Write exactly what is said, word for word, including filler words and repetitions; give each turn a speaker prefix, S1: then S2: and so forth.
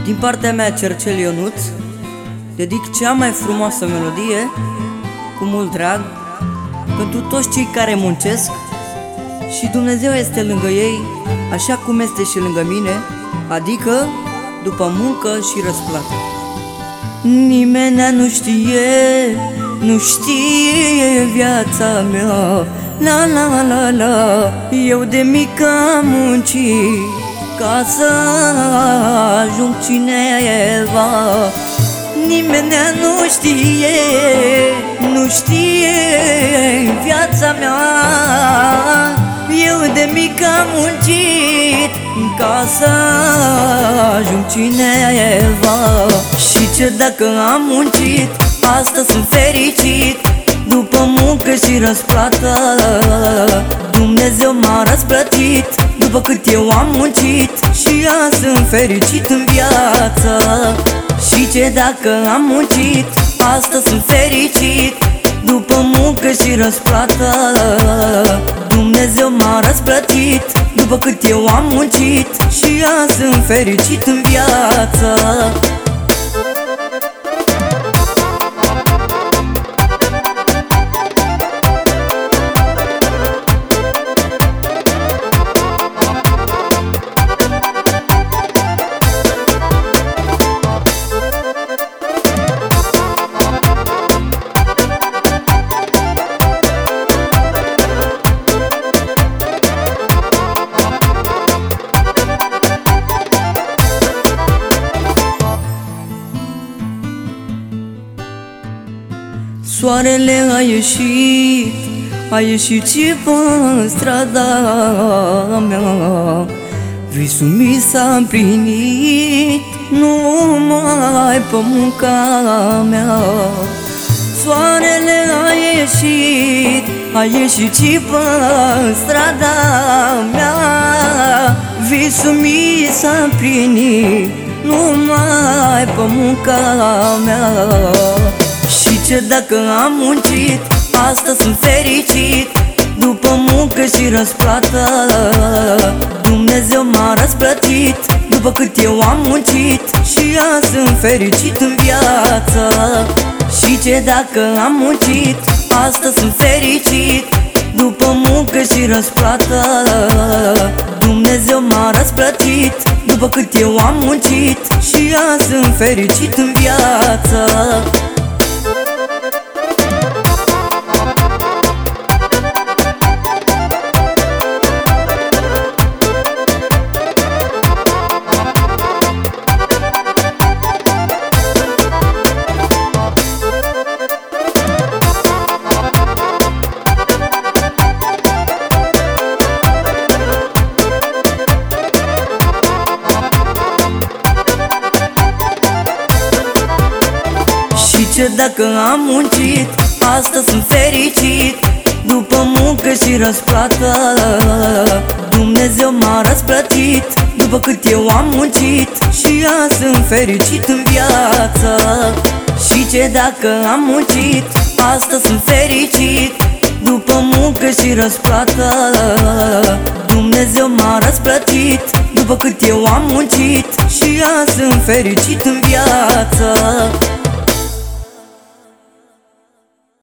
S1: Din partea mea, Cercel Ionuț, dedic cea mai frumoasă melodie, cu mult drag, pentru toți cei care muncesc și Dumnezeu este lângă ei, așa cum este și lângă mine, adică după muncă și răsplată. Nimeni nu știe, nu știe viața mea, la la la la. Eu de mic am muncit ca să ajung cineva. Nimeni nu știe, nu știe viața mea. Eu de mic am muncit ca să ajung cineva. Și ce dacă am muncit, astăzi sunt fericit, după muncă și răsplată. Dumnezeu m-a răsplătit după cât eu am muncit, și azi sunt fericit în viață. Și ce dacă am muncit, astăzi sunt fericit, după muncă și răsplată. Dumnezeu m-a răsplătit după cât eu am muncit, și azi sunt fericit în viață. Soarele a ieșit, a ieșit și pe strada mea. Visul mi s-a împlinit numai pe munca mea. Soarele a ieșit, a ieșit și pe strada mea. Visul mi s-a împlinit numai pe munca mea. Și ce dacă am muncit, astăzi sunt fericit, după muncă și răsplată. Dumnezeu m-a răsplătit după cât eu am muncit, și azi sunt fericit în viață. Și ce dacă am muncit, astăzi sunt fericit, după muncă și răsplată. Dumnezeu m-a răsplătit după cât eu am muncit, și azi sunt fericit în viață. Ce dacă am muncit, astăzi sunt fericit, după muncă și răsplată. Dumnezeu m-a răsplătit după cât eu am muncit, și azi sunt fericit în viață. Și ce dacă am muncit, astăzi sunt fericit, după muncă și răsplată. Dumnezeu m-a răsplătit după cât eu am muncit, și azi sunt fericit în viață.